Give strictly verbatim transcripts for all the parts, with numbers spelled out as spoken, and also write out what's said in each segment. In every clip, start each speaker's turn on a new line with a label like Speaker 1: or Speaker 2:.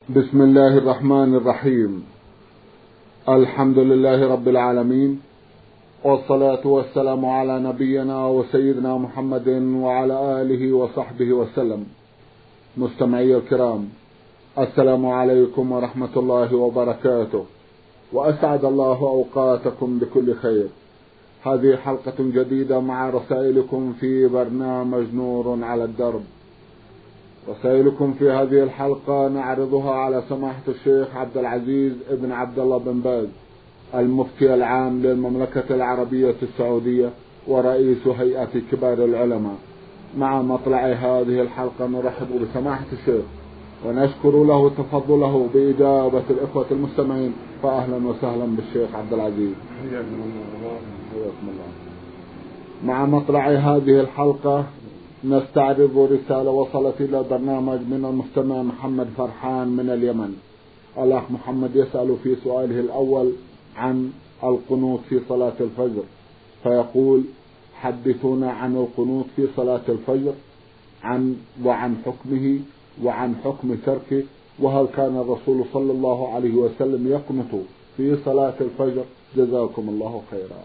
Speaker 1: بسم الله الرحمن الرحيم. الحمد لله رب العالمين، والصلاة والسلام على نبينا وسيدنا محمد وعلى آله وصحبه وسلم. مستمعي الكرام، السلام عليكم ورحمة الله وبركاته، وأسعد الله أوقاتكم بكل خير. هذه حلقة جديدة مع رسائلكم في برنامج نور على الدرب. رسائلكم في هذه الحلقة نعرضها على سماحة الشيخ عبد العزيز ابن عبد الله بن باز، المفتي العام للمملكة العربية السعودية ورئيس هيئة كبار العلماء. مع مطلع هذه الحلقة نرحب بسماحة الشيخ ونشكر له تفضله بإجابة الإخوة المستمعين، فأهلا وسهلا بالشيخ عبد العزيز. حياكم الله. مع مطلع هذه الحلقة نستعرض رسالة وصلت إلى البرنامج من المستمع محمد فرحان من اليمن. الأخ محمد يسأل في سؤاله الأول عن القنوت في صلاة الفجر، فيقول: حدثونا عن القنوت في صلاة الفجر عن وعن حكمه وعن حكم تركه، وهل كان الرسول صلى الله عليه وسلم يقنط في صلاة الفجر؟ جزاكم الله خيرا.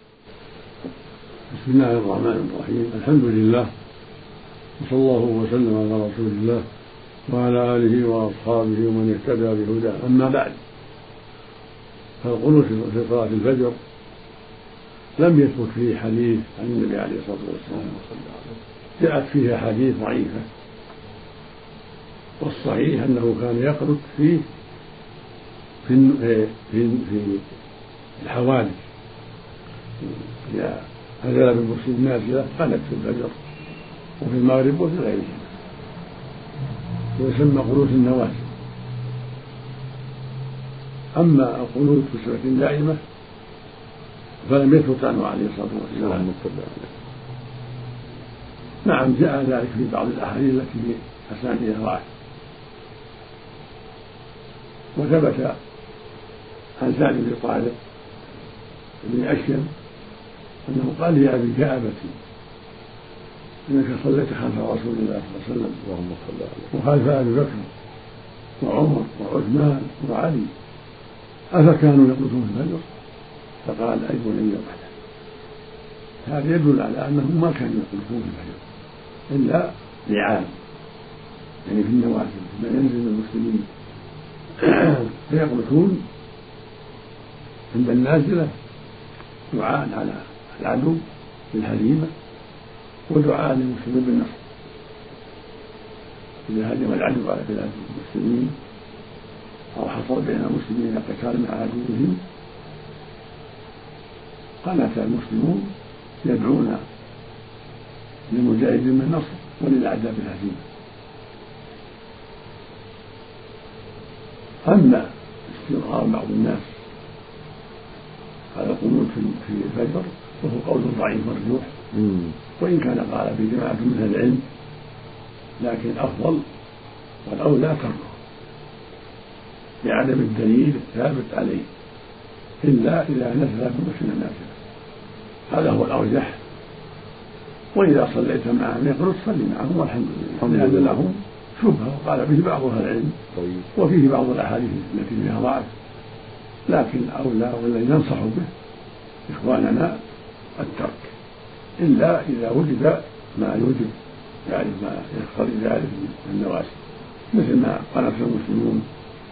Speaker 2: بسم الله الرحمن الرحيم. الحمد لله، وصلى الله وسلم على رسول الله وعلى آله وأصحابه ومن اهتدى بهداه. أما بعد، فالقنوت في صلاة الفجر لم يثبت فيه حديث عن النبي عليه الصلاة والسلام، جاءت فيه أحاديث ضعيفة، والصحيح أنه كان يقنط فيه في في في الحوادث، إذا نزل بالمسلم نازلة قنت في الفجر وفي المغرب وفي غيرهما، ويسمى قنوت النوازل. أما القنوت في صفة دائمة فلم يثبت عنه عليه الصلاة والسلام. نعم، جاء ذلك في بعض الأحاديث التي في أسانيدها ضعف، وثبت عن سعد بن طارق بن أشيم أنه قال لأبي كأبتي إنك صليت خلف رسول الله صلى الله عليه وسلم وخلف أبي بكر وعمر وعثمان وعلي، أفكانوا يقنطون في الفجر؟ فقال: أي بني وحده. هذا يدل على أنهم ما كانوا يقنطون في الفجر إلا لعام، يعني في النوازل ما ينزل من المسلمين فيقنطون عند النازلة دعاء على العدو بالهزيمة ودعاء للمسلمين بالنصر. إذا هجم العدو على بلاد المسلمين أو حصل بين المسلمين قتال مع عدوهم قنت المسلمون يدعون للمجاهدين بالنصر وللأعداء بالهزيمة. أما استمرار بعض الناس على القنوت في الفجر وهو قول ضعيف مرجوح، وإن كان قال به جماعة من أهل العلم، لكن الأفضل والأولى تركه لعدم الدليل الثابت عليه إلا إذا نزل بمسلم نازلا. هذا هو الأرجح. وإذا صليت معهم يقنط صلي معهم والحمد لله، لأن لهم شبهة وقال به بعض أهل العلم وفيه بعض الأحاديث التي فيها ضعف، لكن الأولى والذي ننصح به إخواننا الترك إلا إذا وجد ما يوجب يعني ما يقتضي ذلك من النوازل، مثل ما قنت المسلمون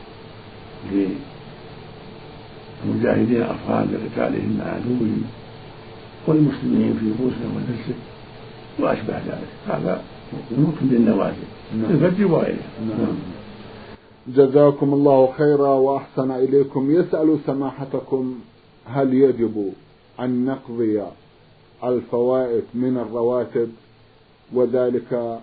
Speaker 2: للمجاهدين الأفغان لقتالهم مع عدوهم والمسلمين في بوسنة والهرسك وأشبه ذلك. هذا ممكن للنوازل في الفجر وغيرها.
Speaker 1: جزاكم الله خيرا وأحسن إليكم. يسأل سماحتكم: هل يجب أن نقضي الفوائت من الرواتب، وذلك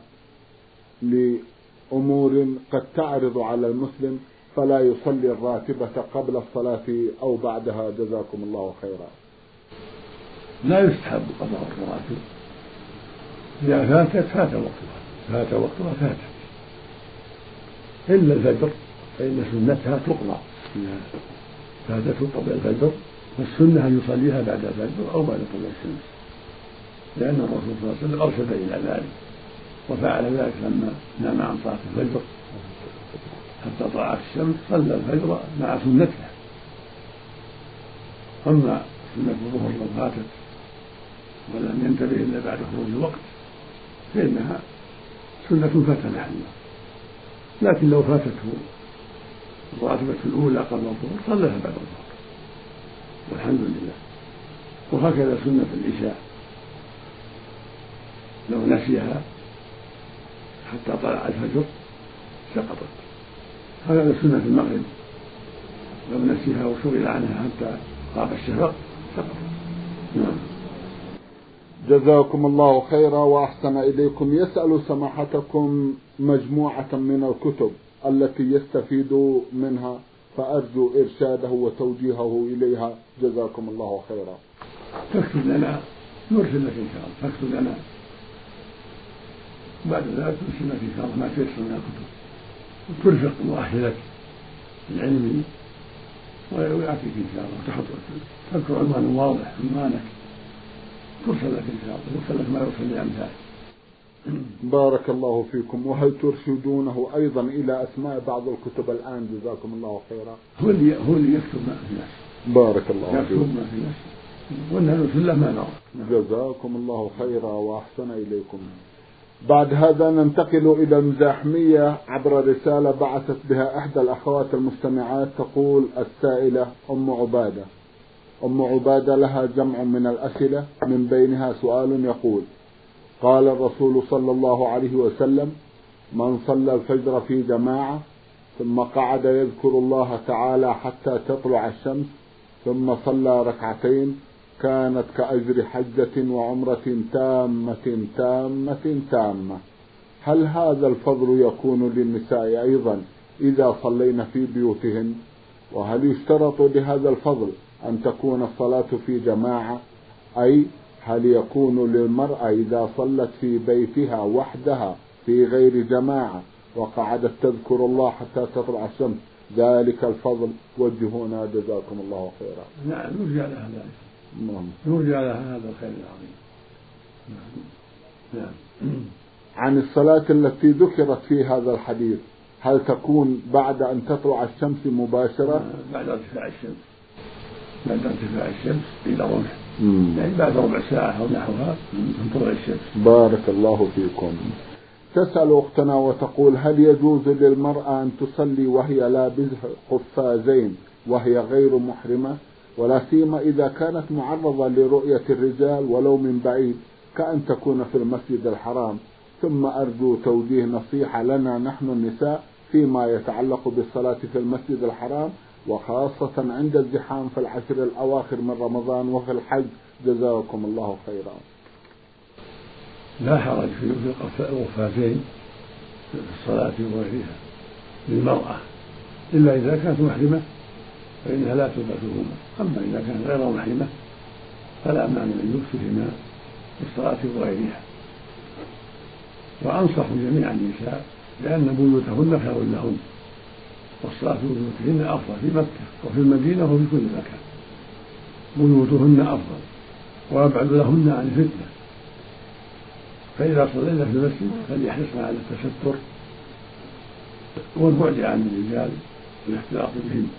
Speaker 1: لأمور قد تعرض على المسلم فلا يصلي الراتبة قبل الصلاة أو بعدها؟ جزاكم الله خيرا.
Speaker 2: لا يستحب قضاء الرواتب، إذا فاتت فات وقتها فات وقتها فاتت، إلا الفجر فإن سنتها تقضى إذا فاتته قبل الفجر، فالسنة أن يصليها بعد الفجر أو بعد طلوع الشمس، لأن الرسول صلى الله عليه وسلم أرشد إلى ذلك وفعل ذلك لما نام عن صلاة الفجر حتى طلعت الشمس صلى الفجر مع سنتها. أما سنة الظهر لو فاتت ولم ينتبه إلا بعد خروج الوقت فإنها سنة فات محلها، لكن لو فاتته الراتبة الأولى قبل الظهر صلىها بعد الظهر والحمد لله. وهكذا سنة العشاء لو نسيها حتى طلع الفجر سقطت. هكذا سنة المغرب لو نسيها وشغل عنها حتى غاب الشفق سقطت. نعم.
Speaker 1: جزاكم الله خيرا وأحسن إليكم. يسأل سماحتكم مجموعة من الكتب التي يستفيد منها، فأرجو إرشاده وتوجيهه إليها جزاكم الله خيرا.
Speaker 2: تكتب لنا نرسل لك إن شاء الله، تكتب لنا بعد ذلك نرسل لك إن شاء الله ما تيسر من الكتب وترفق مؤهلك العلمي ويعطيك إن شاء الله. تحط تذكر عنوان واضح عنوانك ترسل لك إن شاء الله، يرسل لك ما يرسل لأمثالك.
Speaker 1: بارك الله فيكم. وهل ترشدونه أيضا إلى أسماء بعض الكتب الآن جزاكم الله خيرا؟
Speaker 2: هو اللي هو اللي يكتب ما في نفسه.
Speaker 1: بارك الله فيكم.
Speaker 2: يكتب ما في نفسه وإنها نرسل له ما نرى.
Speaker 1: جزاكم الله خيرا وأحسن إليكم. بعد هذا ننتقل إلى المزاحمية عبر رسالة بعثت بها إحدى الأخوات المستمعات. تقول السائلة أم عبادة أم عبادة لها جمع من الأسئلة، من بينها سؤال يقول: قال الرسول صلى الله عليه وسلم: من صلى الفجر في جماعة ثم قعد يذكر الله تعالى حتى تطلع الشمس ثم صلى ركعتين كانت كأجر حجة وعمرة تامة تامة تامة. هل هذا الفضل يكون للنساء أيضا إذا صلين في بيوتهن؟ وهل يشترط لهذا الفضل أن تكون الصلاة في جماعة؟ أي هل يكون للمرأة إذا صلت في بيتها وحدها في غير جماعة وقعدت تذكر الله حتى تطلع الشمس ذلك الفضل؟ وجهونا جزاكم الله خيرا.
Speaker 2: نعم نرجع لها ذلك. نرجع لها هذا الخير العظيم. نعم.
Speaker 1: عن الصلاة التي ذكرت في هذا الحديث، هل تكون بعد أن تطلع الشمس مباشرة؟
Speaker 2: بعد ارتفاع الشمس بعد ارتفاع الشمس إلى رمح، يعني بعد ربع ساعة أو نحوها من طلوع الشمس.
Speaker 1: بارك الله فيكم. تسأل أختنا وتقول: هل يجوز للمرأة أن تصلي وهي لابسة قفازين وهي غير محرمة، ولا سيما إذا كانت معرضة لرؤية الرجال ولو من بعيد كأن تكون في المسجد الحرام؟ ثم أرجو توجيه نصيحة لنا نحن النساء فيما يتعلق بالصلاة في المسجد الحرام، وخاصة عند الزحام في العشر الأواخر من رمضان وفي الحج جزاكم الله خيرا.
Speaker 2: لا حرج في القفازين في الصلاة وغيرها للمرأة إلا إذا كانت محرمة فإنها لا تلبسهما، أما إذا كانت غير محرمة فلا مانع من لبسهما في الصلاة وغيرها. وأنصح جميع النساء لأن بيوتهن خير لهن، والصلاة في بيوتهن أفضل في مكة وفي المدينة وفي كل مكان. بيوتهن أفضل وأبعد لهن عن الفتنة، فإذا صلينا في المسجد فليحرصن على التستر والبعد عن الرجال والاختلاط بهم.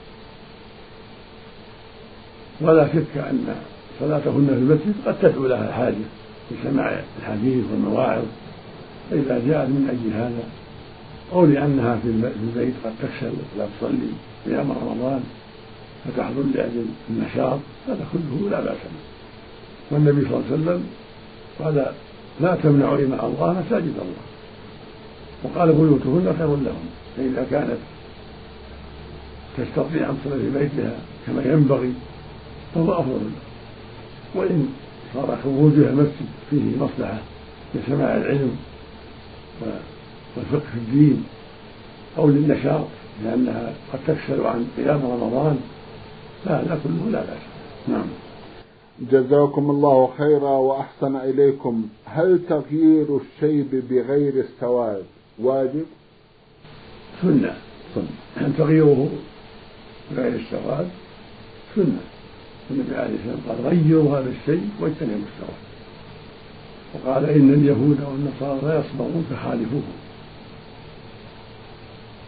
Speaker 2: ولا شك أن صلاتهن في المسجد قد تدعو لها حاجة لسماع الحديث والمواعظ، فإذا جاءت من أجل هذا أو لأنها في البيت قد تكسل لا تصلي أيام رمضان فتحضر لأجل النشاط هذا كله لا بأس به. والنبي صلى الله عليه وسلم قال: لا تمنعوا إماء الله مساجد الله، وقال: بيوتهن خير لهم. فإذا كانت تستطيع أن تصلي في بيتها كما ينبغي فهو أفضل له. وإن صار خروجها المسجد فيه مصلحة لسماع العلم والفقه في الدين أو للنشاط لأنها قد تكسل عن قيام رمضان فهذا كله لا بأس. نعم.
Speaker 1: جزاكم الله خيرا وأحسن إليكم. هل تغيير الشيب بغير السواد واجب؟
Speaker 2: سنة. سنة تغييره بغير السواد سنة. النبي عليه الصلاة والسلام قال: غيروا هذا الشيء واجتنبوا السواد، وقال: إن اليهود والنصارى لا يصبغون فخالفوهم.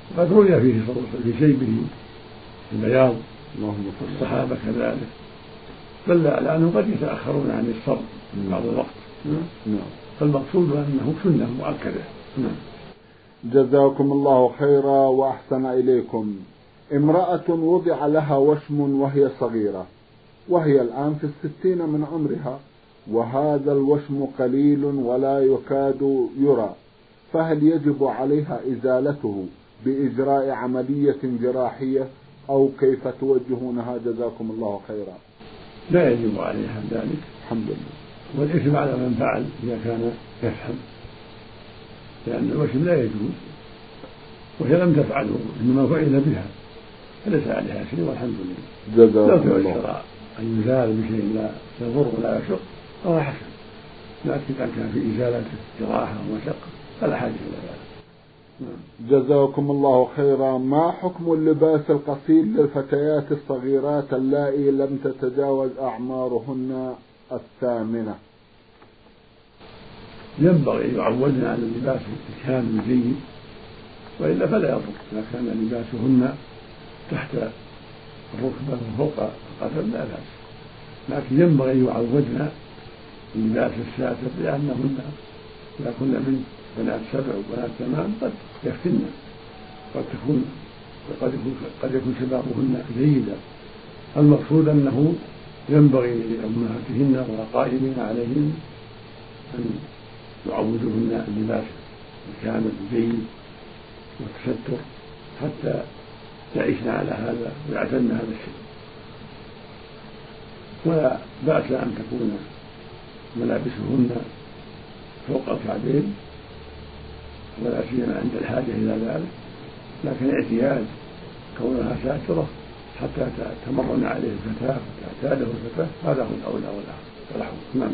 Speaker 2: قد رؤي فيه في شيبه البياض، الصحابة كذلك، دل على أنه قد يتأخرون عن الصبر بعض الوقت. فالمقصود أنه سنة مؤكدة.
Speaker 1: جزاكم الله خيرا وأحسن إليكم. امرأة وضع لها وشم وهي صغيرة، وهي الآن في الستين من عمرها، وهذا الوشم قليل ولا يكاد يرى، فهل يجب عليها إزالته بإجراء عملية جراحية أو كيف توجهونها؟ جزاكم الله خيرا.
Speaker 2: لا يجب عليها ذلك
Speaker 1: الحمد لله،
Speaker 2: والإثم على من فعل إذا كان يفهم، لأن الوشم لا يجوز وهي لم تفعله إنما فعل بها فليس عليها شيء والحمد لله. لو تيسر أن يزال بشيء لا يضر ولا يشق فهو حسن، لكن إذا كان في إزالته جراحة ومشقة فلا حاجة إلى ذلك.
Speaker 1: جزاكم الله خيرا. ما حكم اللباس القصير للفتيات الصغيرات اللائي لم تتجاوز أعمارهن الثامنة؟
Speaker 2: ينبغي يعودن على اللباس الكامل الجيد، وإلا فلا يضر إذا كان لباسهن تحت الركبة وفوق القدم لا بأس، لكن ينبغي يعودن اللباس الساتر، لأنهن إذا كن من بنات سبع وبنات ثمان قد يفتن، قد تكون قد يكون قد يكون شبابهن جيدا. المقصود أنه ينبغي لأمهاتهن والقائمين عليهن أن يعودوهن اللباس الكامل الجيد والتستر حتى يعيشن على هذا ويعتدن هذا الشيء. ولا بأس أن تكون ملابسهن فوق الكعبين ولا سيما عند الحاجة إلى ذلك، لكن اعتياد كونها ساترة حتى تمرن عليه الفتاة وتعتاده الفتاة هذا هو الأولى والأحسن. نعم.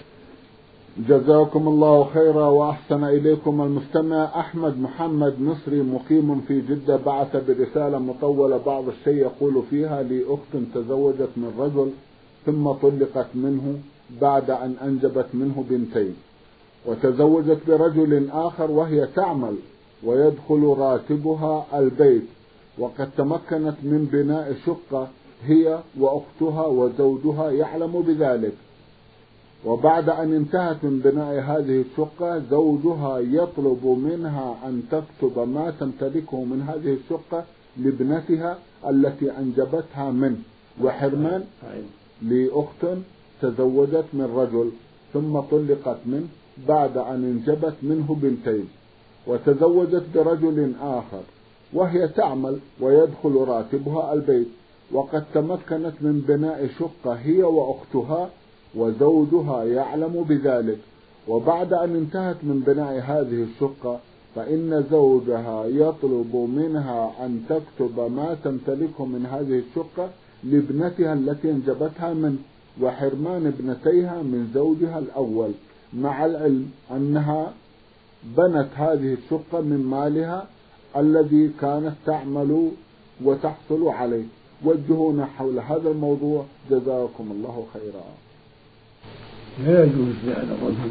Speaker 1: جزاكم الله خيرا وأحسن إليكم. المستمع أحمد محمد مصري مقيم في جدة بعث برسالة مطولة بعض الشيء يقول فيها: لي أخت تزوجت من رجل ثم طلقت منه بعد أن أنجبت منه بنتين، وتزوجت برجل آخر وهي تعمل ويدخل راتبها البيت، وقد تمكنت من بناء شقة هي وأختها وزوجها يعلم بذلك، وبعد أن انتهت من بناء هذه الشقة زوجها يطلب منها أن تكتب ما تمتلكه من هذه الشقة لابنتها التي أنجبتها منه، وحرمان لأخت تزوجت من رجل ثم طلقت منه بعد أن انجبت منه بنتين، وتزوجت برجل آخر وهي تعمل ويدخل راتبها البيت، وقد تمكنت من بناء شقة هي وأختها وزوجها يعلم بذلك، وبعد أن انتهت من بناء هذه الشقة فإن زوجها يطلب منها أن تكتب ما تمتلكه من هذه الشقة لابنتها التي انجبتها منه، وحرمان ابنتيها من زوجها الأول، مع العلم أنها بنت هذه الشقة من مالها الذي كانت تعمل وتحصل عليه. وجهونا حول هذا الموضوع جزاكم الله خيرا.
Speaker 2: لا يجوز لهذا الرجل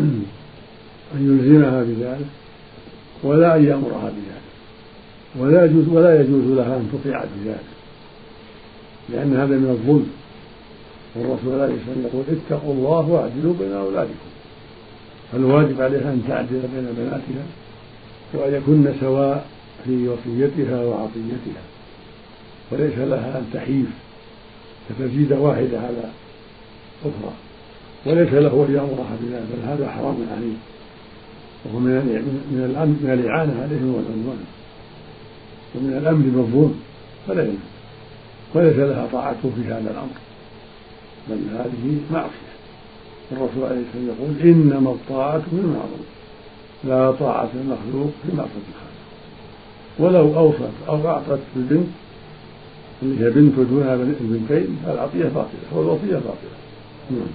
Speaker 2: أن يلزمها بذلك ولا أن يأمرها بذلك، ولا يجوز ولا يجوز لها أن تطيع بذلك، لأن هذا من الظلم. والرسول عليه الصلاة والسلام يقول: اتقوا الله واعدلوا بين أولادكم. فالواجب عليها أن تعدل بين بناتها وأن يكن سواء في وصيتها وعطيتها، وليس لها أن تحيف فتزيد واحدة على أخرى، وليس له أن يأمرها بذلك، بل هذا حرام عليه، وهو من من الإعانة عليهم والعدوان ومن الأمر بالظلم، فلا يجوز، وليس لها طاعته في هذا الأمر، بل هذه معصية. الرسول عليه الصلاة والسلام يقول: إنما الطاعة بالمعروف لا طاعة المخلوق في معصية الخالق. ولو أوصت أو أعطت البنت اللي هي بنت دونها البنتين العطية باطلة والوصية باطلة.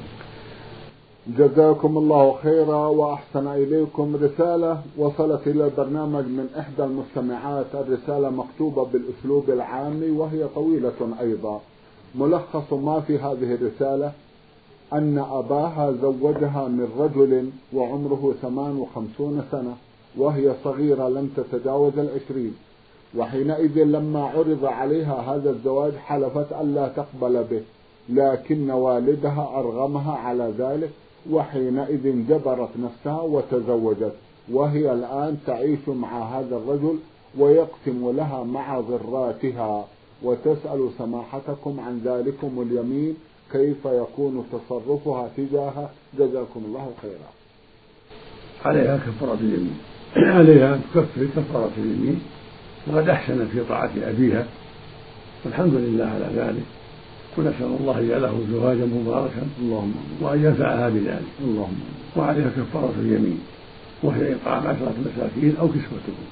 Speaker 1: جزاكم الله خيرا وأحسن إليكم. رسالة وصلت إلى البرنامج من إحدى المستمعات، الرسالة مكتوبة بالأسلوب العامي وهي طويلة أيضا. ملخص ما في هذه الرسالة أن أباها زوجها من رجل وعمره ثمان وخمسون سنة وهي صغيرة لم تتجاوز العشرين، وحينئذ لما عرض عليها هذا الزواج حلفت ألا تقبل به، لكن والدها أرغمها على ذلك، وحينئذ جبرت نفسها وتزوجت، وهي الآن تعيش مع هذا الرجل ويقسم لها مع ضراتها، وتسأل سماحتكم عن ذلكم اليمين كيف يكون تصرفها تجاهه، جزاكم الله خيرا.
Speaker 2: عليها كفارة اليمين، عليها تكفر كفارة اليمين، وقد أحسن في طاعة أبيها والحمد لله على ذلك، ونسأل الله يجعله زواجا مباركا اللهم وأن ينفعها بذلك اللهم. وعليها كفارة اليمين وهي إطعام عشرة مساكين أو كسوتهم،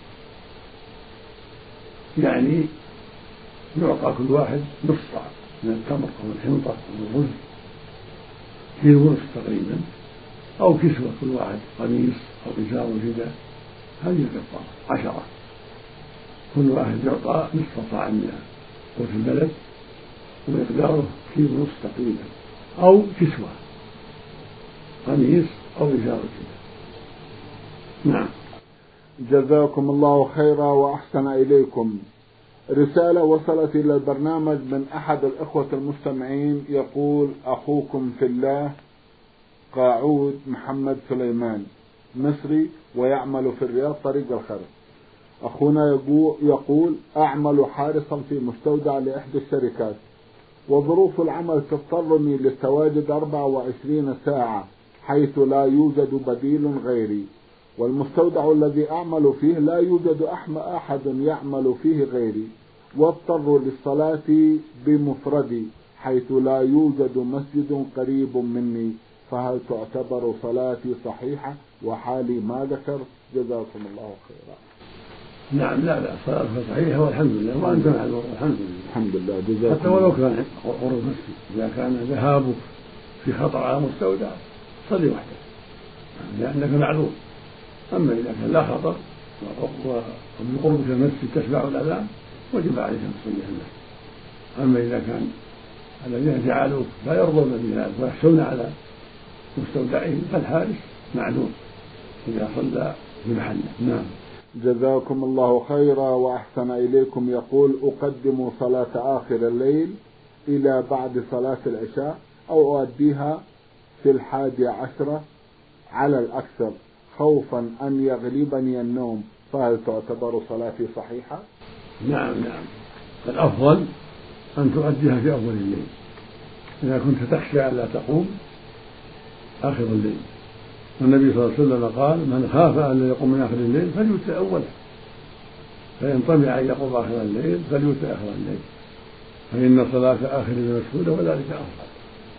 Speaker 2: يعني يعطى كل واحد نصف صاع من التمر أو الحنطة أو الرز كيلو ونصف تقريبا، أو كسوة كل واحد قميص أو إزار ورداء، هذه الكفارة عشرة، كل واحد يعطى نصف صاع من قوت البلد ومقداره كيلو ونصف تقريبا، أو كسوة قميص أو إزار كذا. نعم.
Speaker 1: جزاكم الله خيرا وأحسن إليكم. رسالة وصلت إلى البرنامج من أحد الإخوة المستمعين يقول: أخوكم في الله قاعود محمد سليمان، مصري ويعمل في الرياض طريق الخرج. أخونا يقول: أعمل حارسا في مستودع لإحدى الشركات، وظروف العمل تضطرني للتواجد أربع وعشرين ساعة حيث لا يوجد بديل غيري، والمستودع الذي أعمل فيه لا يوجد أحد يعمل فيه غيري، واضطر للصلاة بمفردي حيث لا يوجد مسجد قريب مني، فهل تعتبر صلاتي صحيحة وحالي ما ذكر؟ جزاكم الله خيرا.
Speaker 2: نعم، لا لا، صلاتك صحيحة والحمد لله، وأنت معذور والحمد لله.
Speaker 1: الحمد لله. جزاكم
Speaker 2: حتى ولو كان قرب المسجد، إذا كان ذهابك في خطر على مستودع صلي وحدك لأنك معذور. أما إذا كان لا خطر ومن قربك المسجد تسمع الأذان وجب عليك أن تصلي في المسجد. أما إذا كان الذين جعلوك لا يرضون بذلك ويخشون على مستودعهم فالحارس معذور إذا صلى في محله. نعم.
Speaker 1: جزاكم الله خيرا وأحسن إليكم. يقول: أقدم صلاة آخر الليل إلى بعد صلاة العشاء، أو أؤديها في الحادي عشرة على الأكثر خوفا أن يغلبني النوم، فهل تعتبر صلاتي صحيحة؟
Speaker 2: نعم نعم، الأفضل أن تؤديها في أول الليل إذا كنت تخشى أن لا تقوم آخر الليل، والنبي صلى الله عليه وسلم قال: من خاف أن لا يقوم من آخر الليل فليوتر أوله، فإن طمع أن يقوم آخر الليل فليوتر آخر الليل، فإن صلاة آخر الليل مسعودة وذلك أفضل.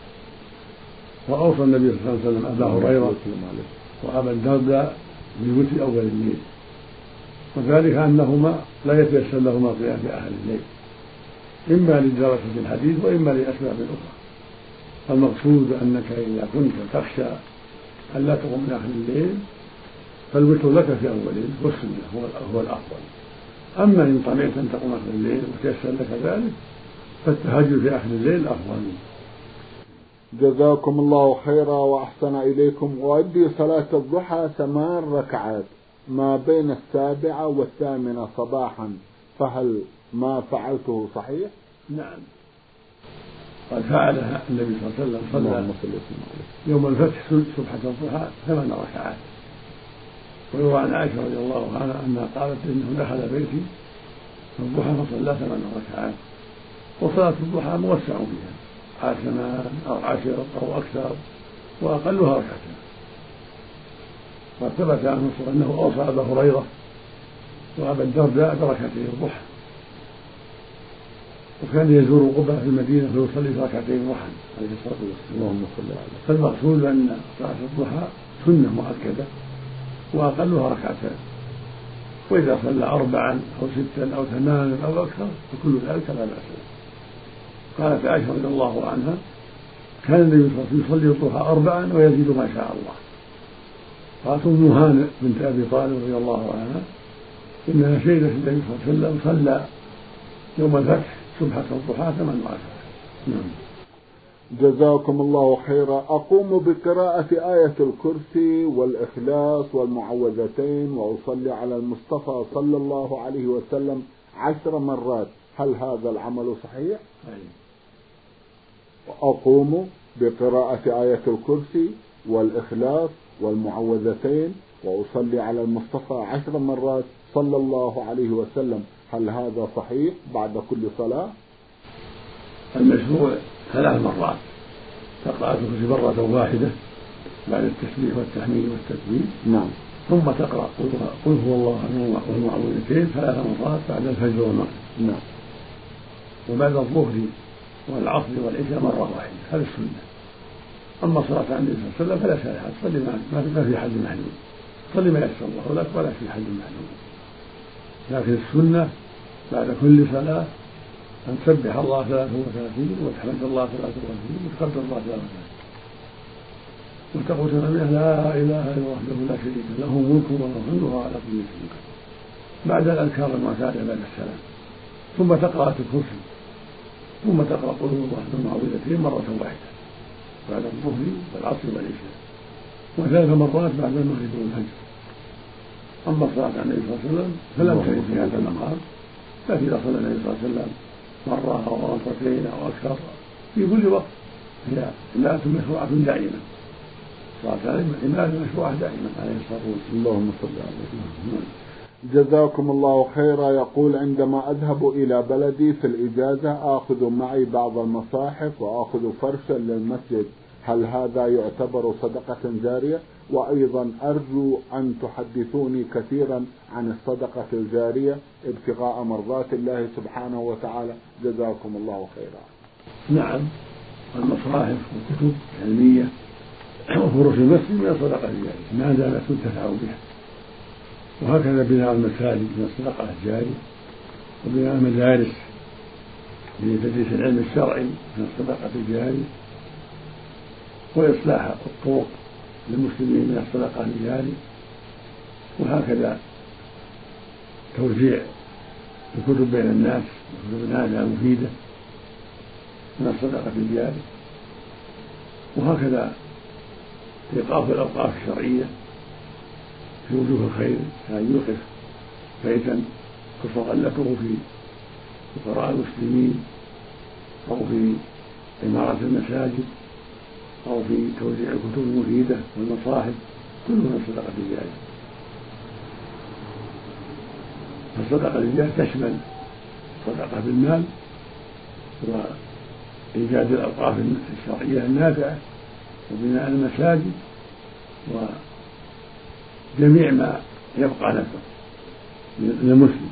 Speaker 2: وأوصى النبي صلى الله عليه وسلم أبا هريرة وأبا الدرداء بالوتر أول الليل، وذلك أنهما لا يتيسر لهما القيام في آخر الليل، إما لدراسة الحديث وإما لأسباب أخرى. المقصود أنك إذا كنت تخشى أن لا تقوم من آخر الليل فالوتر لك في أول الليل والسنة هو الأفضل. أما إن طمعت أن تقوم آخر الليل وتيسر لك ذلك فالتهجد في آخر الليل أفضل.
Speaker 1: جزاكم الله خيرا وأحسن إليكم. أؤدي صلاة الضحى ثمان ركعات ما بين السابعة والثامنة صباحا، فهل ما فعلته صحيح؟
Speaker 2: نعم، قد فعلها النبي صلى الله عليه وسلم، صلى يوم الفتح سبحة الضحى ثمان ركعات. ويروى عن عائشة رضي الله عنها أنها قالت: إنه دخل بيتي في الضحى فصلى ثمان ركعات. وصلاة الضحى موسع فيها عشرة أو عشر أو أكثر، وأقلها ركعتين. وثبت عنه أنه أوصى أبا هريرة وأبا الدرداء بركعتي الضحى، وكان يزور قبة في المدينة فيصلي في ركعتين ضحى عليه الصلاة والسلام. فالمقصود أن صلاة الضحى سنة مؤكدة وأقلها ركعتين، وإذا صلى أربعا أو ستا أو ثمانا أو أكثر فكل ذلك لا بأس به. قالت عائشة رضي الله عنها: كان النبي صلى الله عليه وسلم يصلي الضحى أربعا ويزيد ما شاء الله. قالت أم هانئ بنت أبي طالب رضي الله عنها: إنها شهدت النبي صلى الله عليه وسلم صلى يوم الفتح سبحة الضحى ثمان ركعات. نعم.
Speaker 1: جزاكم الله خيرا. أقوم بقراءة آية الكرسي والإخلاص والمعوذتين وأصلي على المصطفى صلى الله عليه وسلم عشر مرات هل هذا العمل صحيح؟
Speaker 2: أي.
Speaker 1: وأقوم بقراءة آية الكرسي والإخلاص والمعوذتين وأصلي على المصطفى عشر مرات صلى الله عليه وسلم، هل هذا صحيح بعد كل صلاة؟
Speaker 2: المشروع ثلاث مرات، تقرأ الكرسي مرة واحدة بعد التسبيح والتحميد والتكبير.
Speaker 1: نعم.
Speaker 2: ثم تقرأ قل هو الله والمعوذتين ثلاث مرات بعد الفجر والمغرب.
Speaker 1: نعم.
Speaker 2: وبعد الظهر والعصر والعشاء مرة واحدة، هذا السنة. أما صلاة عن النبي صلى الله عليه وسلم فلا شيء، تصلي ما في حد محدود، صلي ما يسر الله لك ولا في حد محدود. لكن السنة بعد كل صلاة أن تسبح الله ثلاثة وثلاثين وتحمد الله ثلاثة وثلاثين وتكبر الله ثلاثة وثلاثين وتقول تمامها لا إله إلا الله وحده لا شريك له ملك وله الحمد وهو على كل شيء قدير، بعد الأذكار المعتادة بعد السلام. ثم تقرأ الكرسي، ثم تقرأ قل هو الله والمعوذتين مرة واحدة بعد الظهر والعصر والعشاء، وثلاث مرات بعد المغرب والفجر. أما الصلاة على النبي صلى الله عليه وسلم فلم ترد في هذا المقام، لكن إذا صلى النبي صلى الله عليه وسلم مرة أو مرتين أو أكثر في كل وقت هي عبادة مشروعة دائما، صلاة عليه عبادة مشروعة دائما عليه الصلاة والسلام.
Speaker 1: اللهم صل على سيدنا. جزاكم الله خيرا. يقول عندما أذهب إلى بلدي في الإجازة آخذ معي بعض المصاحف وآخذ فرشا للمسجد، هل هذا يعتبر صدقة جارية؟ وأيضا أرجو أن تحدثوني كثيرا عن الصدقة الجارية ابتغاء مرضات الله سبحانه وتعالى، جزاكم الله خيرا.
Speaker 2: نعم، المصاحف والكتب العلمية وفروش المسجد من الصدقة الجارية ما دامت تنتفع بها، وهكذا بناء المساجد من الصدقة الجارية، وبناء المدارس لتدريس العلم الشرعي من الصدقة الجارية، وإصلاح الطرق للمسلمين من الصدقة الجارية، وهكذا توزيع الكتب بين الناس الكتب نافعة مفيدة من الصدقة الجارية، وهكذا إيقاف الأوقاف الشرعية في وجوه الخير، كأن يوقف بيتا تستغلته في فقراء المسلمين أو في عمارة المساجد أو في توزيع الكتب المفيدة والمصاحف، كله من الصدقة الجارية. فالصدقة الجارية تشمل صدقة بالمال وإيجاد الأوقاف الشرعية النافعة وبناء المساجد وجميع ما يبقى نفعه للمسلم،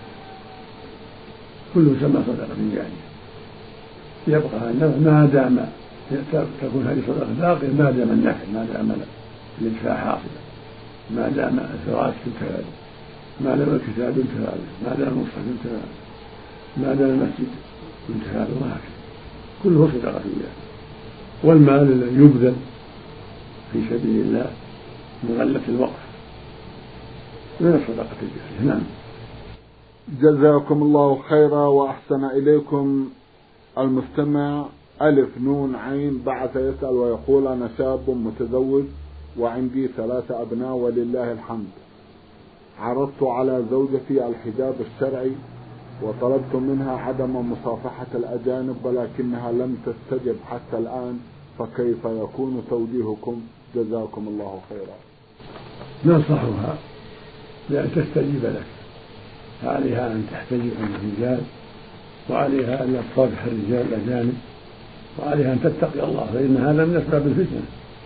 Speaker 2: كله يسمى صدقة جارية. يبقى النفع ما دام تكون هذه صدقة باقية، ما دام النفع، ما دام الإنتفاع حاصلا، ما دام الفراش انتفع، ما دام الكتاب انتفع، ما دام المصحف انتفع، ما دام المسجد انتفع، وهكذا كله صدقة جارية. والمال الذي يبذل في سبيل الله من غلة الوقف من الصدقة الجارية. نعم.
Speaker 1: جزاكم الله خيرا وأحسن إليكم. المستمع ألف نون عين بعث يسأل ويقول أنا شاب متزوج وعندي ثلاثة أبناء ولله الحمد، عرضت على زوجتي الحجاب الشرعي وطلبت منها عدم مصافحة الأجانب ولكنها لم تستجب حتى الآن، فكيف يكون توجيهكم؟ جزاكم الله خيرا.
Speaker 2: ننصحها بأن تستجيب لك، فعليها أن تحتجب عن الرجال، وعليها أن لا تصافح الرجال الأجانب، وعليها أن تتقي الله، فإن هذا من أسباب الفتنة.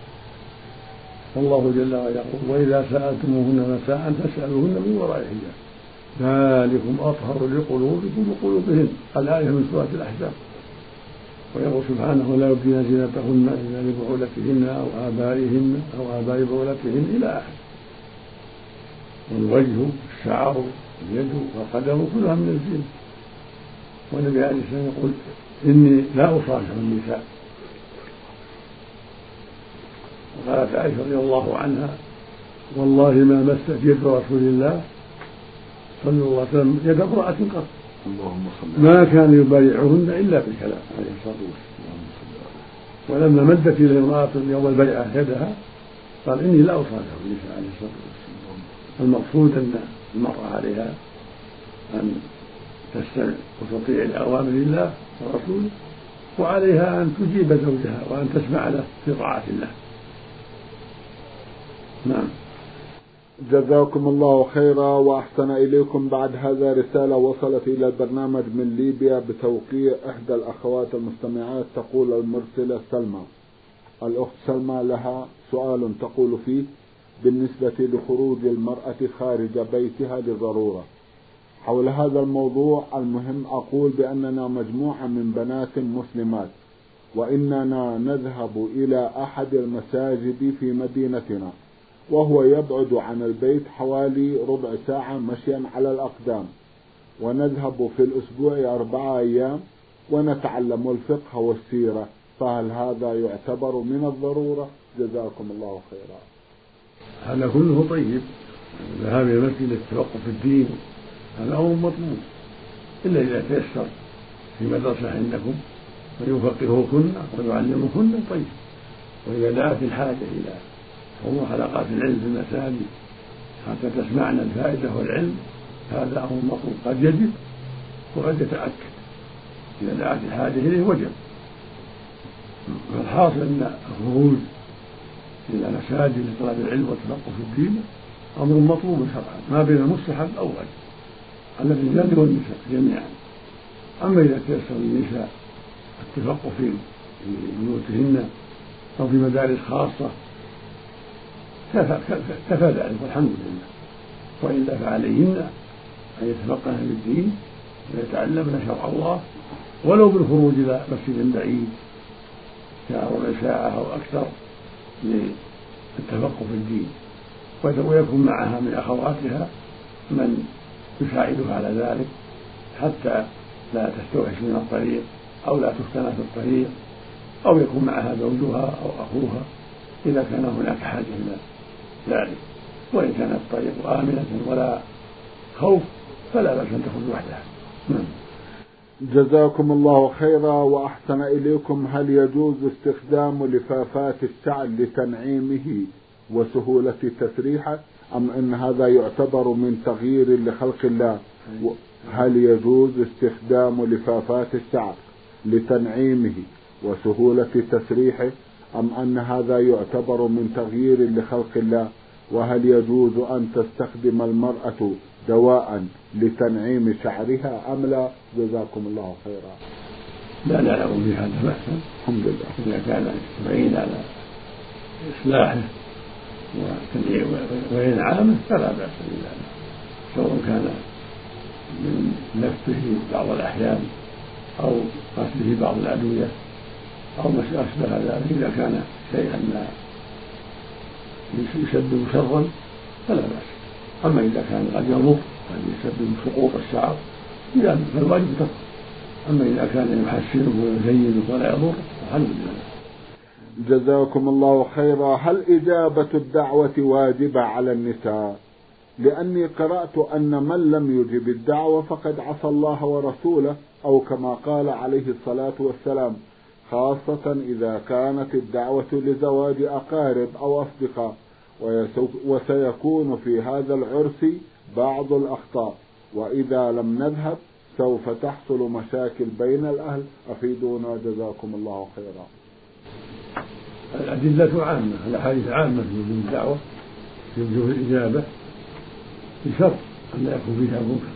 Speaker 2: والله جل وعلا يقول وإذا سألتموهن مساء فاسألوهن من وراء حجاب ذلكم أطهر لقلوبكم وقلوبهن، الآية من سورة الأحزاب. ويقول سبحانه لا يبدين زينتهن إلا لبعولتهن أو آبائهن أو آباء بعولتهن إلى آخره. والوجه الشعر اليد والقدم كلها من الزينة. والنبي عليه السلام يقول إني لا أصافح النساء. وقالت عائشة رضي الله عنها والله ما مست يد رسول الله صلى الله عليه وسلم يد امرأة قط، ما كان يبايعهن إلا بالكلام عليه الصلاة والسلام. ولما مدت إليه امرأة يوم البيعة يدها قال إني لا أصافح النساء عليه الصلاة والسلام. المقصود أن المرأة عليها أن تستمع وتطيع لأوامر الله ورسوله، وعليها أن تجيب زوجها وأن تسمع له في طاعة الله. نعم.
Speaker 1: جزاكم الله خيرا وأحسن إليكم. بعد هذا رسالة وصلت إلى البرنامج من ليبيا بتوقيع إحدى الأخوات المستمعات. تقول المرسلة سلمى، الأخت سلمى لها سؤال تقول فيه: بالنسبة لخروج المرأة خارج بيتها للضرورة. حول هذا الموضوع المهم أقول بأننا مجموعة من بنات مسلمات، وإننا نذهب إلى أحد المساجد في مدينتنا، وهو يبعد عن البيت حوالي ربع ساعة مشيا على الأقدام، ونذهب في الأسبوع أربعة أيام ونتعلم الفقه والسيرة، فهل هذا يعتبر من الضرورة؟ جزاكم الله خيرا.
Speaker 2: هذا كله طيب، الذهاب إلى المسجد للتفقه في الدين هذا أمر مطلوب، إلا إذا تيسر في مدرسة عندكم ويفقهوكن ويعلمكن طيب. وإذا دعت الحاجة إلى حضور حلقات العلم في المساجد حتى تسمعنا الفائدة والعلم هذا أمر مطلوب، قد يجب وقد يتأكد. إذا دعت الحاجة إليه وجب. فالحاصل أن الخروج إلى مساجد لطلب العلم والتفقه في الدين أمر مطلوب شرعا، ما بين المستحب أو واجب على الرجال والنساء جميعا. أما إذا تيسر للنساء التفقه في بيوتهن أو في مدارس خاصة كفى ذلك والحمد لله. وإلا فعليهن أن يتفقهن في الدين ويتعلمن شرع الله ولو بالخروج إلى مسجد بعيد كربع ساعة أو أكثر للتفقه في الدين، ويكون معها من أخواتها من يساعدها على ذلك حتى لا تستوحش من الطريق أو لا تفتن في الطريق، أو يكون معها زوجها أو أخوها إذا كان هناك حاجة إلى ذلك. وإن كان الطريق آمنة ولا خوف فلا بأس أن تخرج وحدها.
Speaker 1: جزاكم الله خيرا وأحسن إليكم. هل يجوز استخدام لفافات الشعر لتنعيمه وسهولة تسريحه، أم أن هذا يعتبر من تغيير لخلق الله؟ هل يجوز استخدام لفافات الشعر لتنعيمه وسهولة تسريحه، أم أن هذا يعتبر من تغيير لخلق الله؟ وهل يجوز أن تستخدم المرأة دواء لتنعيم شعرها أم لا؟ جزاكم الله خيرا.
Speaker 2: لا نعلم في هذا بأسا الحمد لله، إذا كان معين على إصلاحه وإنعامه فلا بأس بذلك، سواء كان من لفه بعض الأحيان أو قتله بعض الأدوية أو ما أشبه ذلك. إذا كان شيئا يسبب شرا فلا بأس. أما إذا كان قد يضر قد يسبب سقوط الشعر فالواجب تركه. أما إذا كان يحسنه ويزينه ولا يضر فالحمد لله.
Speaker 1: جزاكم الله خيرا. هل إجابة الدعوة واجبة على النساء؟ لأني قرأت أن من لم يجب الدعوة فقد عصى الله ورسوله، أو كما قال عليه الصلاة والسلام، خاصة إذا كانت الدعوة لزواج أقارب أو أصدقاء، وسيكون في هذا العرس بعض الأخطاء، وإذا لم نذهب سوف تحصل مشاكل بين الأهل، أفيدونا جزاكم الله خيرا.
Speaker 2: الأدلة عامة، الأحاديث عامة في وجوب الدعوة في وجوب الإجابة بشرط أن لا يكون فيها منكر.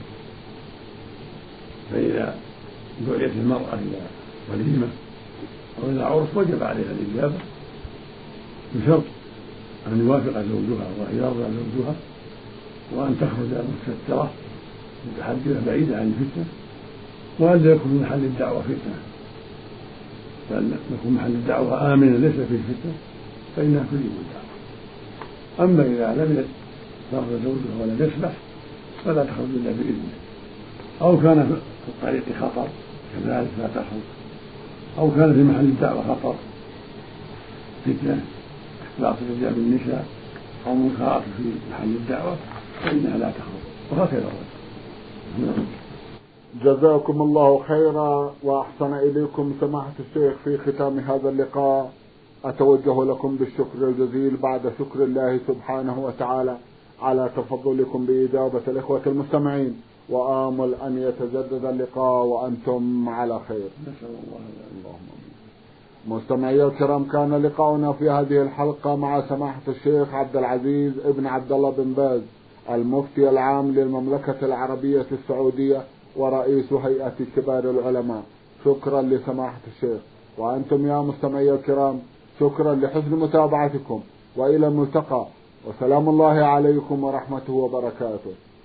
Speaker 2: فإذا دعيت المرأة إلى وليمة أو إلى عرس وجب عليها الإجابة بشرط أن يوافق زوجها وأن يرضى زوجها، وأن تخرج مستترة متحجبة بعيدة عن الفتنة، وأن لا يكون محل الدعوة فتنة، بل يكون محل الدعوة آمنا ليس فيه فتنة فإنها تجيب الدعوة. أما إذا لم يرضى زوجها ولم يسمح فلا تخرج إلا بإذنه، أو كان في الطريق خطر كذلك لا تخرج، أو كان في محل الدعوة خطر فتنة اختلاط الرجال بالنساء أو منكرات في محل الدعوة فإنها لا تخرج، وهكذا الرجل.
Speaker 1: جزاكم الله خيرا وأحسن إليكم سماحة الشيخ. في ختام هذا اللقاء أتوجه لكم بالشكر الجزيل بعد شكر الله سبحانه وتعالى على تفضلكم بإجابة الإخوة المستمعين، وآمل أن يتجدد اللقاء وأنتم على خير.
Speaker 2: نسأل الله
Speaker 1: اللهم مستمعي الكرام، كان لقاؤنا في هذه الحلقة مع سماحة الشيخ عبد العزيز ابن عبد الله بن باز، المفتي العام للمملكة العربية السعودية ورئيس هيئة كبار العلماء. شكرا لسماحة الشيخ، وأنتم يا مستمعي الكرام شكرا لحسن متابعتكم، وإلى الملتقى، وسلام الله عليكم ورحمته وبركاته.